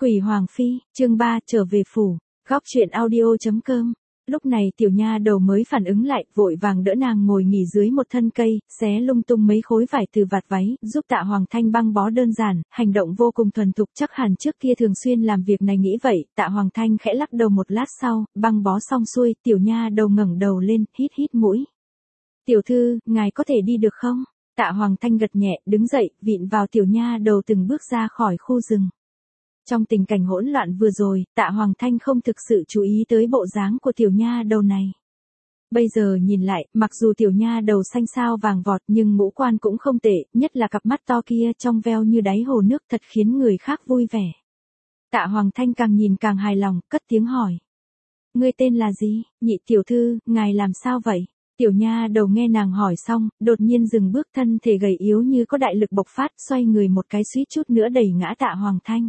Quỷ Hoàng Phi, chương 3, trở về phủ, góc truyện audio.com. Lúc này tiểu nha đầu mới phản ứng lại, vội vàng đỡ nàng ngồi nghỉ dưới một thân cây, xé lung tung mấy khối vải từ vạt váy, giúp Tạ Hoàng Thanh băng bó đơn giản, hành động vô cùng thuần thục, chắc hẳn trước kia thường xuyên làm việc này nghĩ vậy. Tạ Hoàng Thanh khẽ lắc đầu một lát sau, băng bó xong xuôi, tiểu nha đầu ngẩng đầu lên, hít hít mũi. Tiểu thư, ngài có thể đi được không? Tạ Hoàng Thanh gật nhẹ, đứng dậy, vịn vào tiểu nha đầu từng bước ra khỏi khu rừng. Trong tình cảnh hỗn loạn vừa rồi, Tạ Hoàng Thanh không thực sự chú ý tới bộ dáng của tiểu nha đầu này. Bây giờ nhìn lại, mặc dù tiểu nha đầu xanh xao vàng vọt nhưng ngũ quan cũng không tệ, nhất là cặp mắt to kia trong veo như đáy hồ nước thật khiến người khác vui vẻ. Tạ Hoàng Thanh càng nhìn càng hài lòng, cất tiếng hỏi. Ngươi tên là gì? Nhị tiểu thư, ngài làm sao vậy? Tiểu nha đầu nghe nàng hỏi xong, đột nhiên dừng bước, thân thể gầy yếu như có đại lực bộc phát, xoay người một cái suýt chút nữa đẩy ngã Tạ Hoàng Thanh.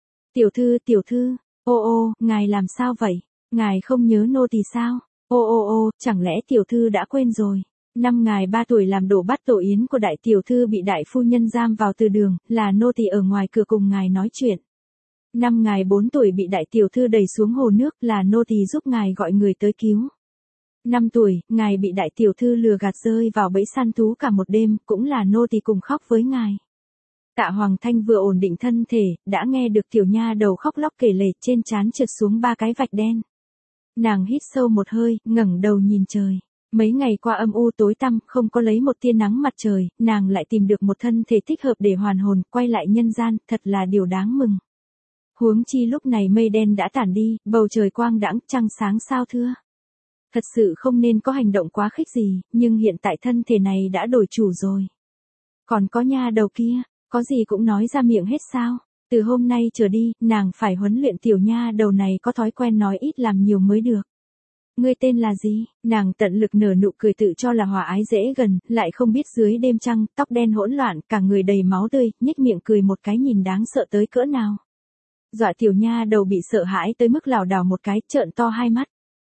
Tiểu thư, ô, ngài làm sao vậy? Ngài không nhớ nô tỳ sao? Ô, chẳng lẽ tiểu thư đã quên rồi? Năm ngài 3 tuổi làm đổ bát tổ yến của đại tiểu thư bị đại phu nhân giam vào từ đường, là nô tỳ ở ngoài cửa cùng ngài nói chuyện. Năm ngài 4 tuổi bị đại tiểu thư đẩy xuống hồ nước, là nô tỳ giúp ngài gọi người tới cứu. 5 tuổi, ngài bị đại tiểu thư lừa gạt rơi vào bẫy săn thú cả một đêm, cũng là nô tỳ cùng khóc với ngài. Tạ Hoàng Thanh vừa ổn định thân thể, đã nghe được tiểu nha đầu khóc lóc kể lể, trên trán trượt xuống 3 cái vạch đen. Nàng hít sâu một hơi, ngẩng đầu nhìn trời. Mấy ngày qua âm u tối tăm, không có lấy một tia nắng mặt trời, nàng lại tìm được một thân thể thích hợp để hoàn hồn, quay lại nhân gian, thật là điều đáng mừng. Huống chi lúc này mây đen đã tản đi, bầu trời quang đãng, trăng sáng sao thưa. Thật sự không nên có hành động quá khích gì, nhưng hiện tại thân thể này đã đổi chủ rồi. Còn có nha đầu kia, có gì cũng nói ra miệng hết sao? Từ hôm nay trở đi, nàng phải huấn luyện tiểu nha đầu này có thói quen nói ít làm nhiều mới được. Ngươi tên là gì? Nàng tận lực nở nụ cười tự cho là hòa ái dễ gần, lại không biết dưới đêm trăng, tóc đen hỗn loạn, cả người đầy máu tươi, nhếch miệng cười một cái nhìn đáng sợ tới cỡ nào. Dọa tiểu nha đầu bị sợ hãi tới mức lảo đảo một cái, trợn to hai mắt.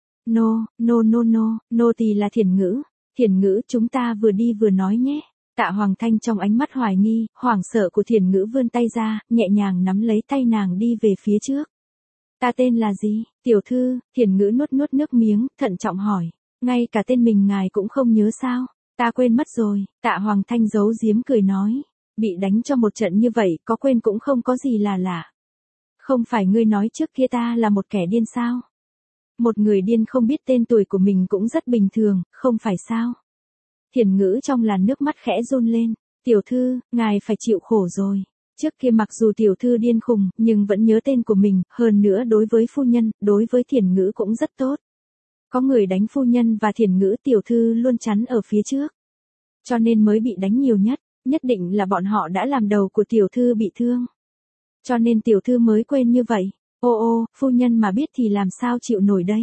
Nô tỳ là Thiển Ngữ, chúng ta vừa đi vừa nói nhé. Tạ Hoàng Thanh trong ánh mắt hoài nghi, hoảng sợ của Thiển Ngữ vươn tay ra, nhẹ nhàng nắm lấy tay nàng đi về phía trước. Ta tên là gì? Tiểu thư, Thiển Ngữ nuốt nước miếng, thận trọng hỏi. Ngay cả tên mình ngài cũng không nhớ sao? Ta quên mất rồi. Tạ Hoàng Thanh giấu giếm cười nói. Bị đánh cho một trận như vậy, có quên cũng không có gì là lạ. Không phải ngươi nói trước kia ta là một kẻ điên sao? Một người điên không biết tên tuổi của mình cũng rất bình thường, không phải sao? Thiển Ngữ trong làn nước mắt khẽ run lên. Tiểu thư, ngài phải chịu khổ rồi. Trước kia mặc dù tiểu thư điên khùng, nhưng vẫn nhớ tên của mình, hơn nữa đối với phu nhân, đối với Thiển Ngữ cũng rất tốt. Có người đánh phu nhân và Thiển Ngữ, tiểu thư luôn chắn ở phía trước. Cho nên mới bị đánh nhiều nhất định là bọn họ đã làm đầu của tiểu thư bị thương. Cho nên tiểu thư mới quên như vậy. Ô, phu nhân mà biết thì làm sao chịu nổi đây.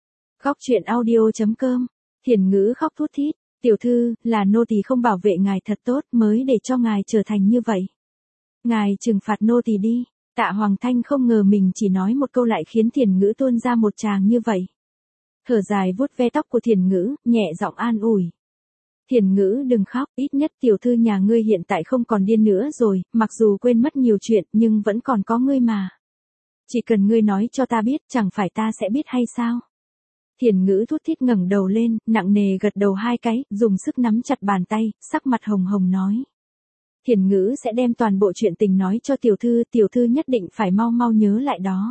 Góc truyện audio.com. Thiển Ngữ khóc thút thít. Tiểu thư, là nô tỳ không bảo vệ ngài thật tốt mới để cho ngài trở thành như vậy. Ngài trừng phạt nô tỳ đi. Tạ Hoàng Thanh không ngờ mình chỉ nói một câu lại khiến Thiển Ngữ tuôn ra một tràng như vậy. Thở dài vuốt ve tóc của Thiển Ngữ, nhẹ giọng an ủi. Thiển Ngữ đừng khóc, ít nhất tiểu thư nhà ngươi hiện tại không còn điên nữa rồi, mặc dù quên mất nhiều chuyện nhưng vẫn còn có ngươi mà. Chỉ cần ngươi nói cho ta biết, chẳng phải ta sẽ biết hay sao? Thiển Ngữ thút thít ngẩng đầu lên, nặng nề gật đầu 2 cái, dùng sức nắm chặt bàn tay, sắc mặt hồng hồng nói. Thiển Ngữ sẽ đem toàn bộ chuyện tình nói cho tiểu thư nhất định phải mau nhớ lại đó.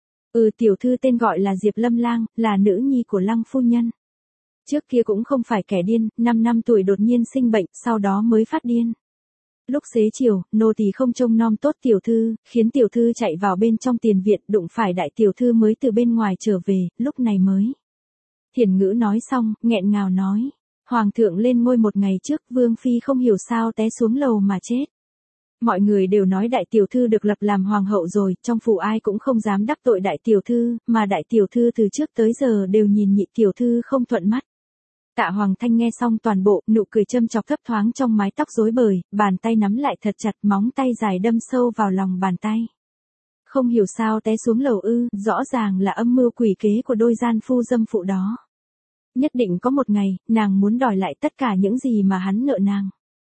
Tiểu thư tên gọi là Diệp Lâm Lang, là nữ nhi của Lăng phu nhân. Trước kia cũng không phải kẻ điên, 5 năm tuổi đột nhiên sinh bệnh, sau đó mới phát điên. Lúc xế chiều, nô tỳ không trông nom tốt tiểu thư, khiến tiểu thư chạy vào bên trong tiền viện, đụng phải đại tiểu thư mới từ bên ngoài trở về, lúc này mới. Thiển Ngữ nói xong, nghẹn ngào nói. Hoàng thượng lên ngôi một ngày trước, Vương Phi không hiểu sao té xuống lầu mà chết. Mọi người đều nói đại tiểu thư được lập làm hoàng hậu rồi, trong phủ ai cũng không dám đắc tội đại tiểu thư, mà đại tiểu thư từ trước tới giờ đều nhìn nhị tiểu thư không thuận mắt. Tạ Hoàng Thanh nghe xong toàn bộ, nụ cười châm chọc thấp thoáng trong mái tóc rối bời, bàn tay nắm lại thật chặt, móng tay dài đâm sâu vào lòng bàn tay. Không hiểu sao té xuống lầu rõ ràng là âm mưu quỷ kế của đôi gian phu dâm phụ đó. Nhất định có một ngày, nàng muốn đòi lại tất cả những gì mà hắn nợ nàng.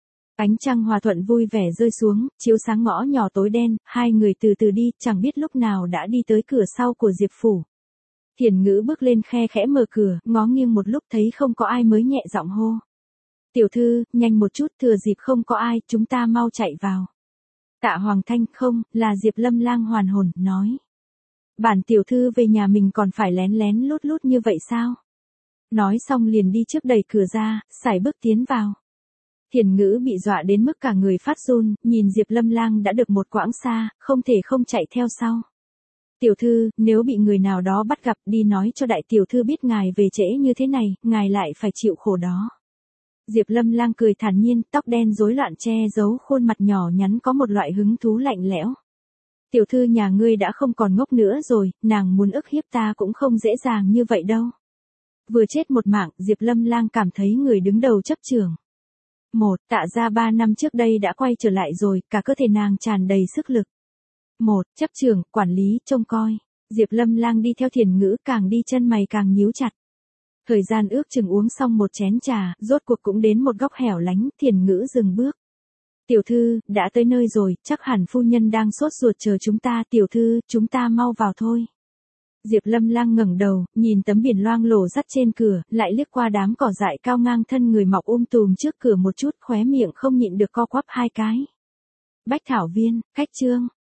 Ánh trăng hòa thuận vui vẻ rơi xuống, chiếu sáng ngõ nhỏ tối đen, hai người từ từ đi, chẳng biết lúc nào đã đi tới cửa sau của Diệp phủ. Thiển Ngữ bước lên khe khẽ mở cửa, ngó nghiêng một lúc thấy không có ai mới nhẹ giọng hô. Tiểu thư, nhanh một chút, thừa dịp không có ai, chúng ta mau chạy vào. Tạ Hoàng Thanh không, là Diệp Lâm Lang hoàn hồn, nói. Bản tiểu thư về nhà mình còn phải lén lén lút lút như vậy sao? Nói xong liền đi trước đẩy cửa ra, sải bước tiến vào. Thiển Ngữ bị dọa đến mức cả người phát run, nhìn Diệp Lâm Lang đã được một quãng xa, không thể không chạy theo sau. Tiểu thư, nếu bị người nào đó bắt gặp đi nói cho đại tiểu thư biết ngài về trễ như thế này, ngài lại phải chịu khổ đó. Diệp Lâm Lang cười thản nhiên, tóc đen rối loạn che giấu khuôn mặt nhỏ nhắn có một loại hứng thú lạnh lẽo. Tiểu thư nhà ngươi đã không còn ngốc nữa rồi, nàng muốn ức hiếp ta cũng không dễ dàng như vậy đâu. Vừa chết một mạng, Diệp Lâm Lang cảm thấy người đứng đầu chấp trường. Tạ gia 3 năm trước đây đã quay trở lại rồi, cả cơ thể nàng tràn đầy sức lực. Chấp trường, quản lý, trông coi. Diệp Lâm Lang đi theo Thiển Ngữ, càng đi chân mày càng nhíu chặt. Thời gian ước chừng uống xong một chén trà, rốt cuộc cũng đến một góc hẻo lánh, Thiển Ngữ dừng bước. Tiểu thư, đã tới nơi rồi, chắc hẳn phu nhân đang sốt ruột chờ chúng ta, tiểu thư, chúng ta mau vào thôi. Diệp Lâm Lang ngẩng đầu, nhìn tấm biển loang lổ dắt trên cửa, lại liếc qua đám cỏ dại cao ngang thân người mọc tùm trước cửa một chút, khóe miệng không nhịn được co quắp hai cái. Bách Thảo Viên, khách Trương.